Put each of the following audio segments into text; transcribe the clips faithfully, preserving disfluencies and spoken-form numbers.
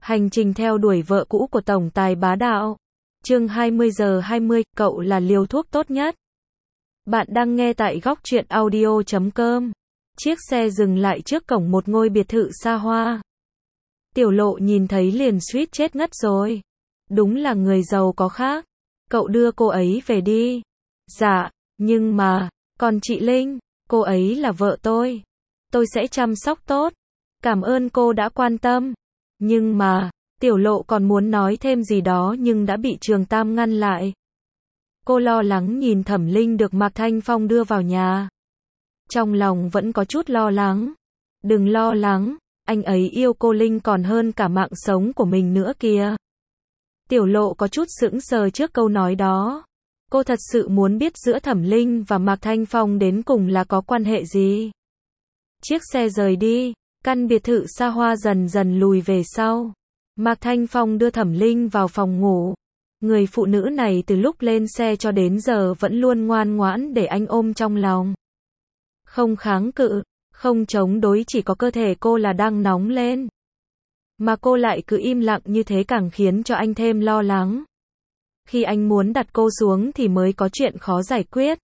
Hành trình theo đuổi vợ cũ của tổng tài bá đạo. Chương hai mươi giờ hai mươi, cậu là liều thuốc tốt nhất. Bạn đang nghe tại góc truyện audio chấm com. Chiếc xe dừng lại trước cổng một ngôi biệt thự xa hoa. Tiểu Lộ nhìn thấy liền suýt chết ngất rồi. Đúng là người giàu có khác. Cậu đưa cô ấy về đi. Dạ, nhưng mà, còn chị Linh, cô ấy là vợ tôi. Tôi sẽ chăm sóc tốt. Cảm ơn cô đã quan tâm. Nhưng mà, Tiểu Lộ còn muốn nói thêm gì đó nhưng đã bị Trường Tam ngăn lại. Cô lo lắng nhìn Thẩm Linh được Mạc Thanh Phong đưa vào nhà. Trong lòng vẫn có chút lo lắng. Đừng lo lắng, anh ấy yêu cô Linh còn hơn cả mạng sống của mình nữa kìa. Tiểu Lộ có chút sững sờ trước câu nói đó. Cô thật sự muốn biết giữa Thẩm Linh và Mạc Thanh Phong đến cùng là có quan hệ gì. Chiếc xe rời đi, căn biệt thự xa hoa dần dần lùi về sau. Mạc Thanh Phong đưa Thẩm Linh vào phòng ngủ. Người phụ nữ này từ lúc lên xe cho đến giờ vẫn luôn ngoan ngoãn để anh ôm trong lòng. Không kháng cự, không chống đối, chỉ có cơ thể cô là đang nóng lên. Mà cô lại cứ im lặng như thế càng khiến cho anh thêm lo lắng. Khi anh muốn đặt cô xuống thì mới có chuyện khó giải quyết.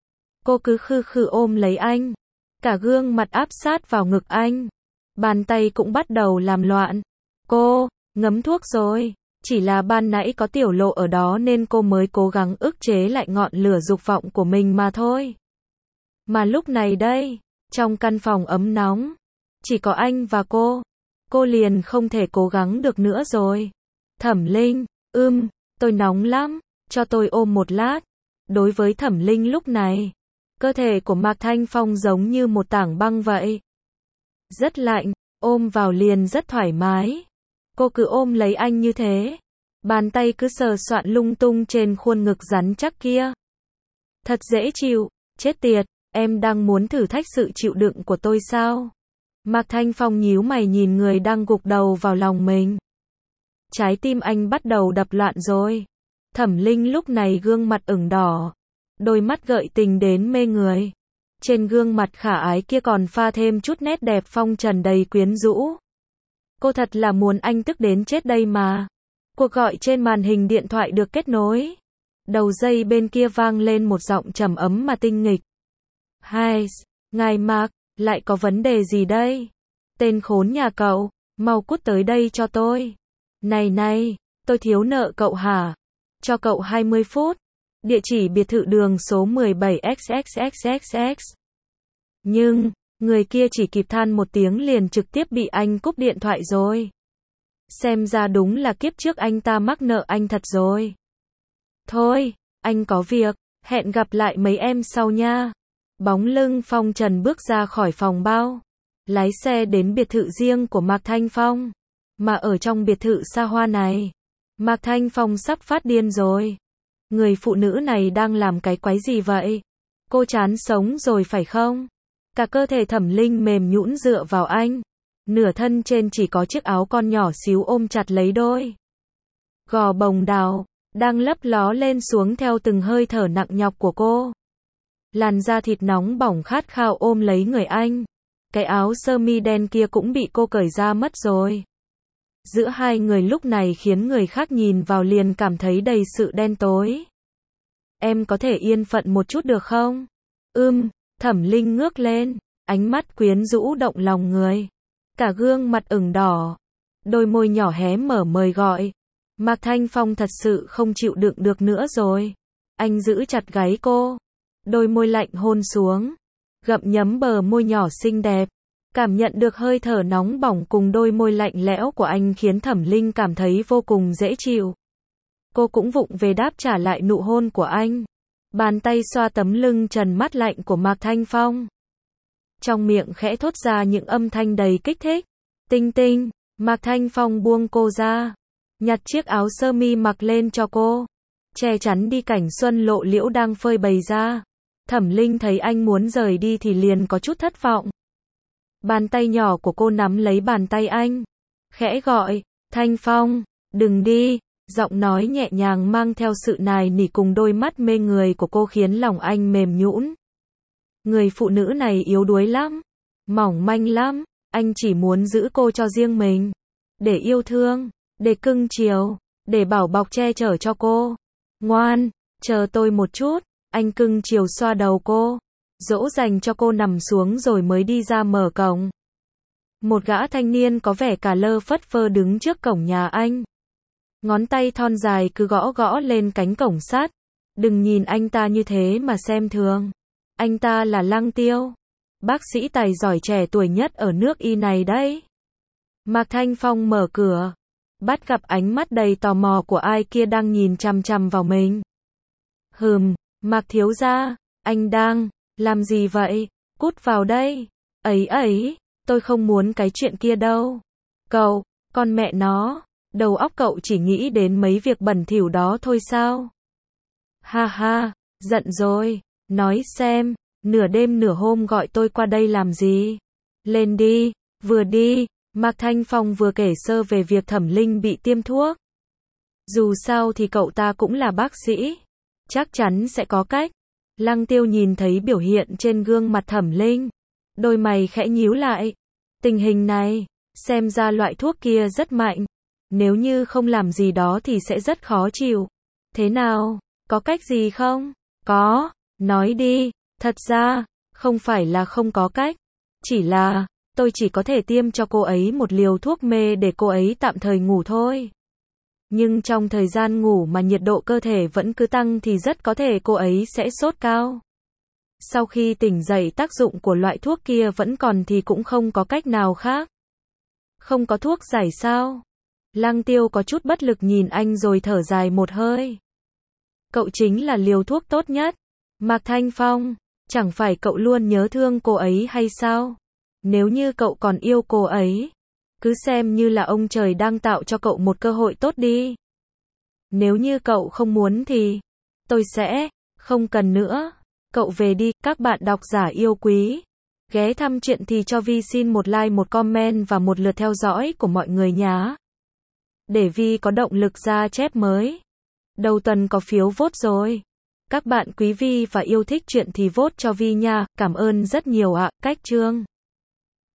Cô cứ khư khư ôm lấy anh. Cả gương mặt áp sát vào ngực anh. Bàn tay cũng bắt đầu làm loạn. Cô, ngấm thuốc rồi. Chỉ là ban nãy có Tiểu Lộ ở đó nên cô mới cố gắng ức chế lại ngọn lửa dục vọng của mình mà thôi. Mà lúc này đây, trong căn phòng ấm nóng, chỉ có anh và cô. Cô liền không thể cố gắng được nữa rồi. Thẩm Linh, ưm, tôi nóng lắm, cho tôi ôm một lát. Đối với Thẩm Linh lúc này, cơ thể của Mạc Thanh Phong giống như một tảng băng vậy. Rất lạnh, ôm vào liền rất thoải mái. Cô cứ ôm lấy anh như thế. Bàn tay cứ sờ soạn lung tung trên khuôn ngực rắn chắc kia. Thật dễ chịu, chết tiệt, em đang muốn thử thách sự chịu đựng của tôi sao? Mạc Thanh Phong nhíu mày nhìn người đang gục đầu vào lòng mình. Trái tim anh bắt đầu đập loạn rồi. Thẩm Linh lúc này gương mặt ửng đỏ. Đôi mắt gợi tình đến mê người. Trên gương mặt khả ái kia còn pha thêm chút nét đẹp phong trần đầy quyến rũ. Cô thật là muốn anh tức đến chết đây mà. Cuộc gọi trên màn hình điện thoại được kết nối. Đầu dây bên kia vang lên một giọng trầm ấm mà tinh nghịch. Hai, ngài Mạc, lại có vấn đề gì đây? Tên khốn nhà cậu, mau cút tới đây cho tôi. Này này, tôi thiếu nợ cậu hả? Cho cậu hai mươi phút. Địa chỉ biệt thự đường số mười bảy x x x x x. Nhưng, người kia chỉ kịp than một tiếng liền trực tiếp bị anh cúp điện thoại rồi. Xem ra đúng là kiếp trước anh ta mắc nợ anh thật rồi. Thôi, anh có việc, hẹn gặp lại mấy em sau nha. Bóng lưng phong trần bước ra khỏi phòng bao. Lái xe đến biệt thự riêng của Mạc Thanh Phong. Mà ở trong biệt thự xa hoa này, Mạc Thanh Phong sắp phát điên rồi. Người phụ nữ này đang làm cái quái gì vậy? Cô chán sống rồi phải không? Cả cơ thể Thẩm Linh mềm nhũn dựa vào anh. Nửa thân trên chỉ có chiếc áo con nhỏ xíu ôm chặt lấy đôi gò bồng đào, đang lấp ló lên xuống theo từng hơi thở nặng nhọc của cô. Làn da thịt nóng bỏng khát khao ôm lấy người anh. Cái áo sơ mi đen kia cũng bị cô cởi ra mất rồi. Giữa hai người lúc này khiến người khác nhìn vào liền cảm thấy đầy sự đen tối. Em có thể yên phận một chút được không? Ưm, Thẩm Linh ngước lên, ánh mắt quyến rũ động lòng người. Cả gương mặt ửng đỏ, đôi môi nhỏ hé mở mời gọi. Mạc Thanh Phong thật sự không chịu đựng được nữa rồi. Anh giữ chặt gáy cô, đôi môi lạnh hôn xuống, gặm nhấm bờ môi nhỏ xinh đẹp. Cảm nhận được hơi thở nóng bỏng cùng đôi môi lạnh lẽo của anh khiến Thẩm Linh cảm thấy vô cùng dễ chịu. Cô cũng vụng về đáp trả lại nụ hôn của anh. Bàn tay xoa tấm lưng trần mát lạnh của Mạc Thanh Phong. Trong miệng khẽ thốt ra những âm thanh đầy kích thích. Tinh tinh, Mạc Thanh Phong buông cô ra. Nhặt chiếc áo sơ mi mặc lên cho cô. Che chắn đi cảnh xuân lộ liễu đang phơi bày ra. Thẩm Linh thấy anh muốn rời đi thì liền có chút thất vọng. Bàn tay nhỏ của cô nắm lấy bàn tay anh. Khẽ gọi, Thanh Phong, đừng đi. Giọng nói nhẹ nhàng mang theo sự nài nỉ cùng đôi mắt mê người của cô khiến lòng anh mềm nhũn. Người phụ nữ này yếu đuối lắm, mỏng manh lắm, anh chỉ muốn giữ cô cho riêng mình. để yêu thương, để cưng chiều, để bảo bọc che chở cho cô. Ngoan, chờ tôi một chút, anh cưng chiều xoa đầu cô, dỗ dành cho cô nằm xuống rồi mới đi ra mở cổng. Một gã thanh niên có vẻ cả lơ phất phơ đứng trước cổng nhà anh. Ngón tay thon dài cứ gõ gõ lên cánh cổng sắt. Đừng nhìn anh ta như thế mà xem thường. Anh ta là Lăng Tiêu, bác sĩ tài giỏi trẻ tuổi nhất ở nước Y này đấy. Mạc Thanh Phong mở cửa, bắt gặp ánh mắt đầy tò mò của ai kia đang nhìn chằm chằm vào mình. Hừm, Mạc thiếu gia, anh đang làm gì vậy? Cút vào đây. Ấy ấy, tôi không muốn cái chuyện kia đâu. Cậu, con mẹ nó, đầu óc cậu chỉ nghĩ đến mấy việc bẩn thỉu đó thôi sao? Ha ha, giận rồi, nói xem, nửa đêm nửa hôm gọi tôi qua đây làm gì? Lên đi, vừa đi. Mạc Thanh Phong vừa kể sơ về việc Thẩm Linh bị tiêm thuốc. Dù sao thì cậu ta cũng là bác sĩ, chắc chắn sẽ có cách. Lăng Tiêu nhìn thấy biểu hiện trên gương mặt Thẩm Linh, đôi mày khẽ nhíu lại. Tình hình này, xem ra loại thuốc kia rất mạnh, nếu như không làm gì đó thì sẽ rất khó chịu. Thế nào, có cách gì không? Có, nói đi. Thật ra, không phải là không có cách, chỉ là tôi chỉ có thể tiêm cho cô ấy một liều thuốc mê để cô ấy tạm thời ngủ thôi. Nhưng trong thời gian ngủ mà nhiệt độ cơ thể vẫn cứ tăng thì rất có thể cô ấy sẽ sốt cao. Sau khi tỉnh dậy tác dụng của loại thuốc kia vẫn còn thì cũng không có cách nào khác. Không có thuốc giải sao? Lăng Tiêu có chút bất lực nhìn anh rồi thở dài một hơi. Cậu chính là liều thuốc tốt nhất. Mạc Thanh Phong, chẳng phải cậu luôn nhớ thương cô ấy hay sao? Nếu như cậu còn yêu cô ấy, cứ xem như là ông trời đang tạo cho cậu một cơ hội tốt đi. Nếu như cậu không muốn thì tôi sẽ không cần nữa. Cậu về đi. Các bạn độc giả yêu quý, ghé thăm truyện thì cho Vi xin một like, một comment và một lượt theo dõi của mọi người nhé. Để Vi có động lực ra chép mới. Đầu tuần có phiếu vote rồi. Các bạn quý Vi và yêu thích truyện thì vote cho Vi nha. Cảm ơn rất nhiều ạ. Cách chương